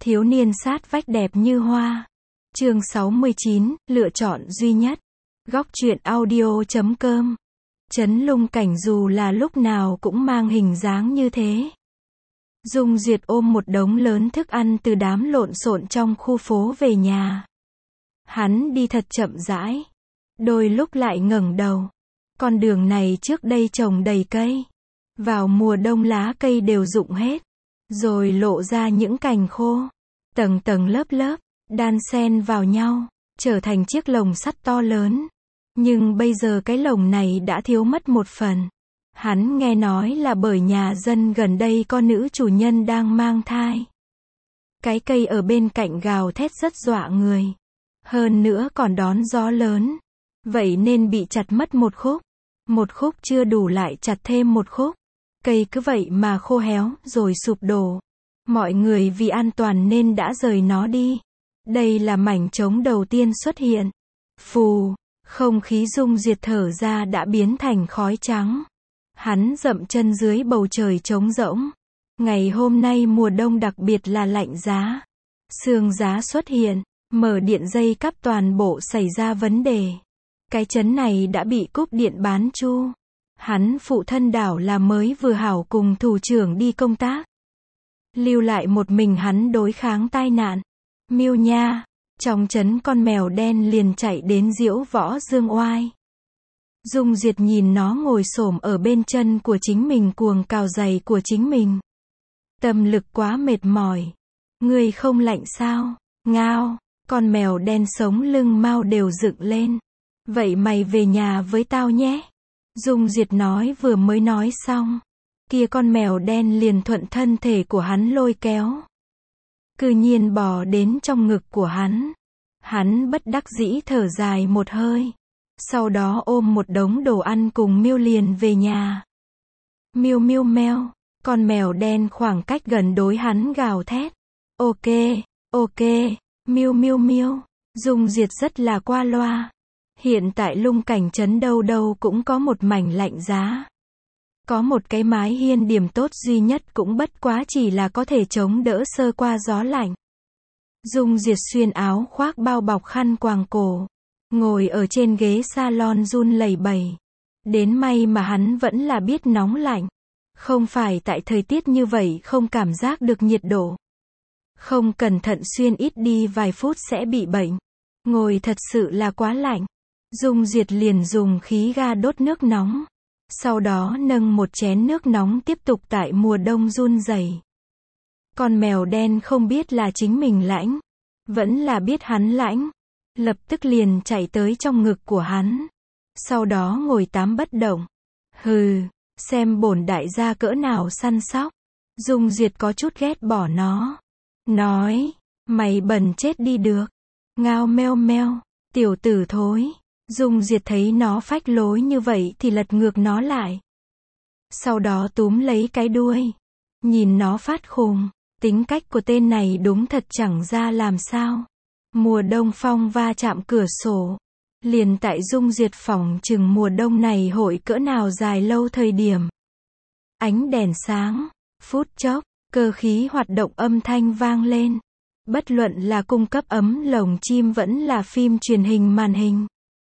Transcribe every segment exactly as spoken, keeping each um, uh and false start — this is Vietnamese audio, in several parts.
Thiếu niên sát vách đẹp như hoa. Chương sáu mươi chín, lựa chọn duy nhất. Góc truyện audio chấm com. Trấn Lung Cảnh dù là lúc nào cũng mang hình dáng như thế. Dung Duyệt ôm một đống lớn thức ăn từ đám lộn xộn trong khu phố về nhà. Hắn đi thật chậm rãi. Đôi lúc lại ngẩng đầu. Con đường này trước đây trồng đầy cây. Vào mùa đông lá cây đều rụng hết. Rồi lộ ra những cành khô. Tầng tầng lớp lớp, đan xen vào nhau, trở thành chiếc lồng sắt to lớn. Nhưng bây giờ cái lồng này đã thiếu mất một phần. Hắn nghe nói là bởi nhà dân gần đây có nữ chủ nhân đang mang thai. Cái cây ở bên cạnh gào thét rất dọa người. Hơn nữa còn đón gió lớn. Vậy nên bị chặt mất một khúc. Một khúc chưa đủ lại chặt thêm một khúc. Cây cứ vậy mà khô héo rồi sụp đổ. Mọi người vì an toàn nên đã rời nó đi. Đây là mảnh trống đầu tiên xuất hiện. Phù, không khí Dung Duyệt thở ra đã biến thành khói trắng. Hắn dậm chân dưới bầu trời trống rỗng. Ngày hôm nay mùa đông đặc biệt là lạnh giá. Sương giá xuất hiện, mở điện dây cáp toàn bộ xảy ra vấn đề. Cái trấn này đã bị cúp điện bán chu. Hắn phụ thân đảo là mới vừa hảo cùng thủ trưởng đi công tác. Lưu lại một mình hắn đối kháng tai nạn. Miêu nha, trong trấn con mèo đen liền chạy đến diễu võ dương oai. Dung Duyệt nhìn nó ngồi xổm ở bên chân của chính mình cuồng cào giày của chính mình. Tâm lực quá mệt mỏi. Ngươi không lạnh sao? Ngao, con mèo đen sống lưng mau đều dựng lên. Vậy mày về nhà với tao nhé. Dung Duyệt nói vừa mới nói xong. Kia con mèo đen liền thuận thân thể của hắn lôi kéo. Cư nhiên bò đến trong ngực của hắn. Hắn bất đắc dĩ thở dài một hơi. Sau đó ôm một đống đồ ăn cùng Miêu liền về nhà. Miêu miêu meo, con mèo đen khoảng cách gần đối hắn gào thét. Ok, ok, miêu miêu miêu. Dung Duyệt rất là qua loa. Hiện tại Lung Cảnh trấn đâu đâu cũng có một mảnh lạnh giá. Có một cái mái hiên điểm tốt duy nhất cũng bất quá chỉ là có thể chống đỡ sơ qua gió lạnh. Dung Duyệt xuyên áo khoác bao bọc khăn quàng cổ. Ngồi ở trên ghế salon run lẩy bẩy. Đến may mà hắn vẫn là biết nóng lạnh. Không phải tại thời tiết như vậy không cảm giác được nhiệt độ. Không cẩn thận xuyên ít đi vài phút sẽ bị bệnh. Ngồi thật sự là quá lạnh. Dung Duyệt liền dùng khí ga đốt nước nóng. Sau đó nâng một chén nước nóng tiếp tục tại mùa đông run rẩy. Con mèo đen không biết là chính mình lãnh. Vẫn là biết hắn lãnh. Lập tức liền chạy tới trong ngực của hắn. Sau đó ngồi tám bất động. Hừ, xem bổn đại gia cỡ nào săn sóc. Dung Duyệt có chút ghét bỏ nó. Nói, mày bẩn chết đi được. Ngao meo meo, tiểu tử thối. Dung Duyệt thấy nó phách lối như vậy thì lật ngược nó lại. Sau đó túm lấy cái đuôi. Nhìn nó phát khùng. Tính cách của tên này đúng thật chẳng ra làm sao. Mùa đông phong va chạm cửa sổ. Liền tại Dung Duyệt phỏng chừng mùa đông này hội cỡ nào dài lâu thời điểm. Ánh đèn sáng. Phút chốc, cơ khí hoạt động âm thanh vang lên. Bất luận là cung cấp ấm lồng chim vẫn là phim truyền hình màn hình.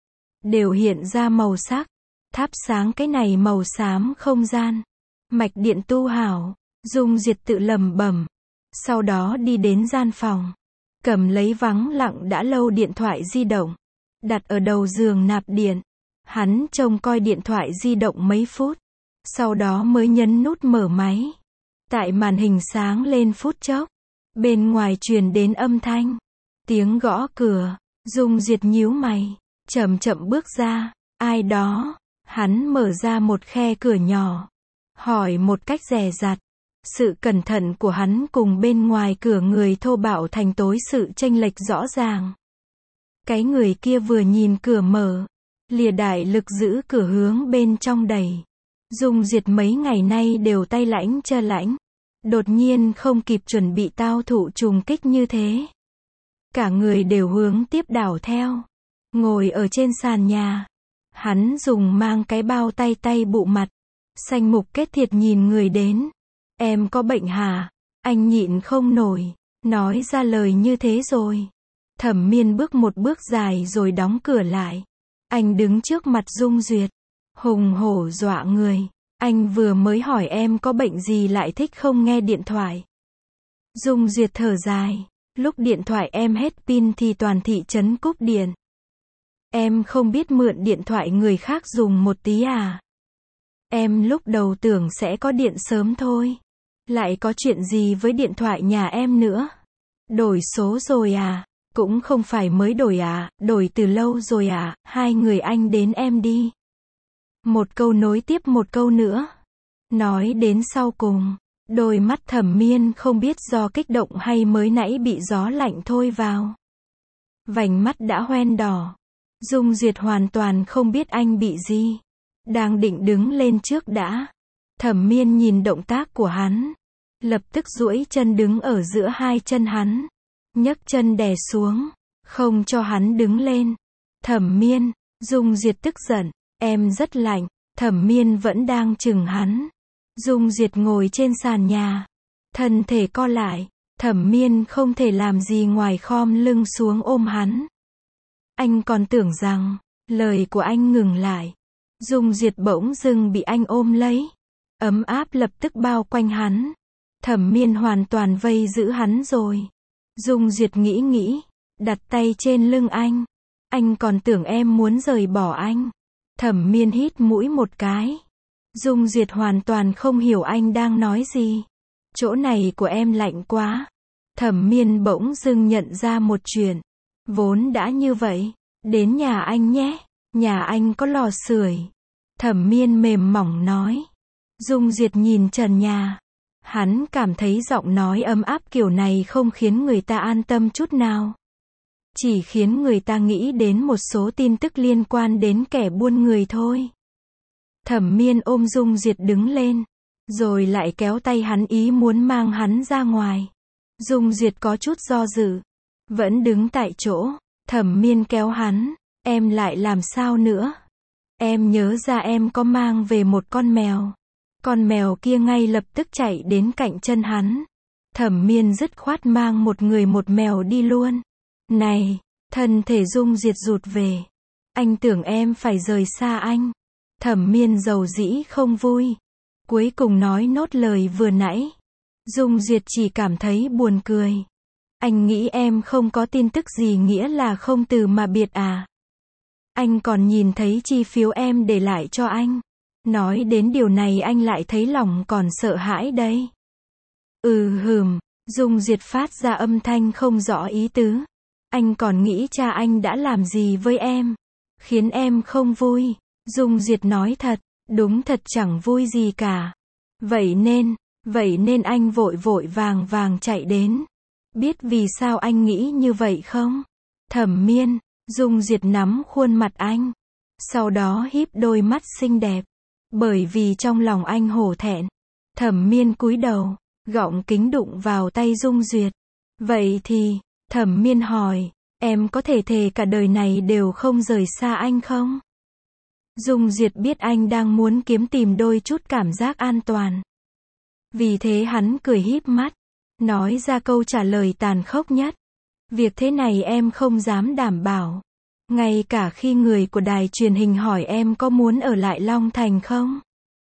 Đều hiện ra màu sắc. Thắp sáng cái này màu xám không gian. Mạch điện tu hảo. Dung Duyệt tự lẩm bẩm. Sau đó đi đến gian phòng. Cầm lấy vắng lặng đã lâu điện thoại di động. Đặt ở đầu giường nạp điện. Hắn trông coi điện thoại di động mấy phút. Sau đó mới nhấn nút mở máy. Tại màn hình sáng lên phút chốc. Bên ngoài truyền đến âm thanh. Tiếng gõ cửa. Dung Duyệt nhíu mày. Chậm chậm bước ra. Ai đó? Hắn mở ra một khe cửa nhỏ. Hỏi một cách dè dặt. Sự cẩn thận của hắn cùng bên ngoài cửa người thô bạo thành tối sự chênh lệch rõ ràng. Cái người kia vừa nhìn cửa mở. Lìa đại lực giữ cửa hướng bên trong đẩy. Dung Duyệt mấy ngày nay đều tay lãnh chân lãnh. Đột nhiên không kịp chuẩn bị tao thụ trùng kích như thế. Cả người đều hướng tiếp đảo theo. Ngồi ở trên sàn nhà. Hắn dùng mang cái bao tay tay bụ mặt. Xanh mục kết thiệt nhìn người đến. Em có bệnh hả? Anh nhịn không nổi. Nói ra lời như thế rồi. Thẩm Miên bước một bước dài rồi đóng cửa lại. Anh đứng trước mặt Dung Duyệt. Hùng hổ dọa người. Anh vừa mới hỏi em có bệnh gì lại thích không nghe điện thoại. Dung Duyệt thở dài. Lúc điện thoại em hết pin thì toàn thị trấn cúp điện. Em không biết mượn điện thoại người khác dùng một tí à? Em lúc đầu tưởng sẽ có điện sớm thôi. Lại có chuyện gì với điện thoại nhà em nữa? Đổi số rồi à? Cũng không phải mới đổi à, đổi từ lâu rồi à, hai người anh đến em đi. Một câu nối tiếp một câu nữa. Nói đến sau cùng, đôi mắt Thẩm Miên không biết do kích động hay mới nãy bị gió lạnh thôi vào. Vành mắt đã hoen đỏ. Dung Duyệt hoàn toàn không biết anh bị gì. Đang định đứng lên trước đã. Thẩm Miên nhìn động tác của hắn. Lập tức duỗi chân đứng ở giữa hai chân hắn. Nhấc chân đè xuống. Không cho hắn đứng lên. Thẩm Miên, Dung Duyệt tức giận. Em rất lạnh. Thẩm Miên vẫn đang chừng hắn. Dung Duyệt ngồi trên sàn nhà. Thân thể co lại. Thẩm Miên không thể làm gì ngoài khom lưng xuống ôm hắn. Anh còn tưởng rằng, lời của anh ngừng lại. Dung Duyệt bỗng dưng bị anh ôm lấy. Ấm áp lập tức bao quanh hắn. Thẩm Miên hoàn toàn vây giữ hắn rồi. Dung Duyệt nghĩ nghĩ, đặt tay trên lưng anh. Anh còn tưởng em muốn rời bỏ anh. Thẩm Miên hít mũi một cái. Dung Duyệt hoàn toàn không hiểu anh đang nói gì. Chỗ này của em lạnh quá. Thẩm Miên bỗng dưng nhận ra một chuyện. Vốn đã như vậy. Đến nhà anh nhé. Nhà anh có lò sưởi. Thẩm Miên mềm mỏng nói. Dung Duyệt nhìn trần nhà. Hắn cảm thấy giọng nói ấm áp kiểu này không khiến người ta an tâm chút nào. Chỉ khiến người ta nghĩ đến một số tin tức liên quan đến kẻ buôn người thôi. Thẩm Miên ôm Dung Duyệt đứng lên. Rồi lại kéo tay hắn ý muốn mang hắn ra ngoài. Dung Duyệt có chút do dự. Vẫn đứng tại chỗ. Thẩm Miên kéo hắn. Em lại làm sao nữa? Em nhớ ra em có mang về một con mèo. Con mèo kia ngay lập tức chạy đến cạnh chân hắn. Thẩm Miên dứt khoát mang một người một mèo đi luôn. Này, thân thể Dung Duyệt rụt về. Anh tưởng em phải rời xa anh. Thẩm Miên dầu dĩ không vui. Cuối cùng nói nốt lời vừa nãy. Dung Duyệt chỉ cảm thấy buồn cười. Anh nghĩ em không có tin tức gì nghĩa là không từ mà biệt à? Anh còn nhìn thấy chi phiếu em để lại cho anh. Nói đến điều này anh lại thấy lòng còn sợ hãi đây. Ừ hừm, Dung Duyệt phát ra âm thanh không rõ ý tứ. Anh còn nghĩ cha anh đã làm gì với em? Khiến em không vui. Dung Duyệt nói thật, đúng thật chẳng vui gì cả. Vậy nên, vậy nên anh vội vội vàng vàng chạy đến. Biết vì sao anh nghĩ như vậy không? Thẩm Miên, Dung Duyệt nắm khuôn mặt anh. Sau đó híp đôi mắt xinh đẹp. Bởi vì trong lòng anh hổ thẹn. Thẩm Miên cúi đầu, gọng kính đụng vào tay Dung Duyệt. Vậy thì, Thẩm Miên hỏi, em có thể thề cả đời này đều không rời xa anh không? Dung Duyệt biết anh đang muốn kiếm tìm đôi chút cảm giác an toàn. Vì thế hắn cười híp mắt, nói ra câu trả lời tàn khốc nhất. Việc thế này em không dám đảm bảo. Ngay cả khi người của đài truyền hình hỏi em có muốn ở lại Long Thành không?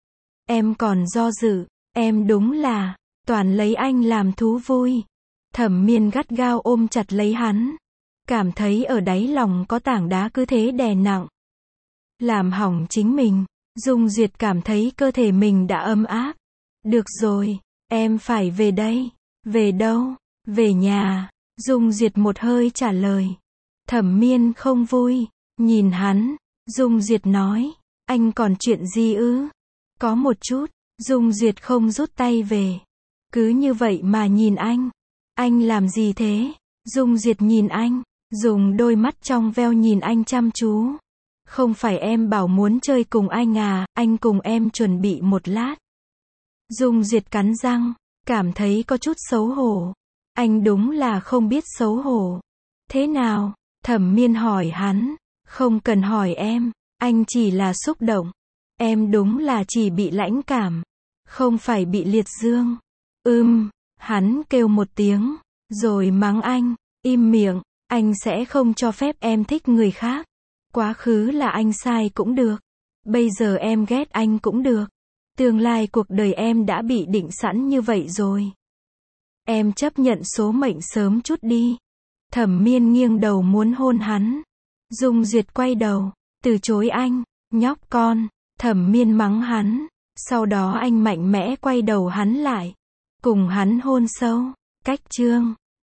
Em còn do dự, em đúng là, toàn lấy anh làm thú vui. Thẩm Miên gắt gao ôm chặt lấy hắn. Cảm thấy ở đáy lòng có tảng đá cứ thế đè nặng. Làm hỏng chính mình, Dung Duyệt cảm thấy cơ thể mình đã ấm áp. Được rồi, em phải về đây. Về đâu? Về nhà. Dung Duyệt một hơi trả lời. Thẩm Miên không vui, nhìn hắn. Dung Duyệt nói, anh còn chuyện gì ư? Có một chút. Dung Duyệt không rút tay về. Cứ như vậy mà nhìn anh. Anh làm gì thế? Dung Duyệt nhìn anh, dùng đôi mắt trong veo nhìn anh chăm chú. Không phải em bảo muốn chơi cùng anh à, anh cùng em chuẩn bị một lát. Dung Duyệt cắn răng, cảm thấy có chút xấu hổ. Anh đúng là không biết xấu hổ. Thế nào? Thẩm Miên hỏi hắn. Không cần hỏi em, anh chỉ là xúc động. Em đúng là chỉ bị lãnh cảm, không phải bị liệt dương. Ừm, hắn kêu một tiếng, Rồi mắng anh, im miệng, anh sẽ không cho phép em thích người khác. Quá khứ là anh sai cũng được. Bây giờ em ghét anh cũng được. Tương lai cuộc đời em đã bị định sẵn như vậy rồi. Em chấp nhận số mệnh sớm chút đi. Thẩm Miên nghiêng đầu muốn hôn hắn. Dung Duyệt quay đầu, từ chối anh, nhóc con. Thẩm Miên mắng hắn. Sau đó anh mạnh mẽ quay đầu hắn lại. Cùng hắn hôn sâu. Cách chương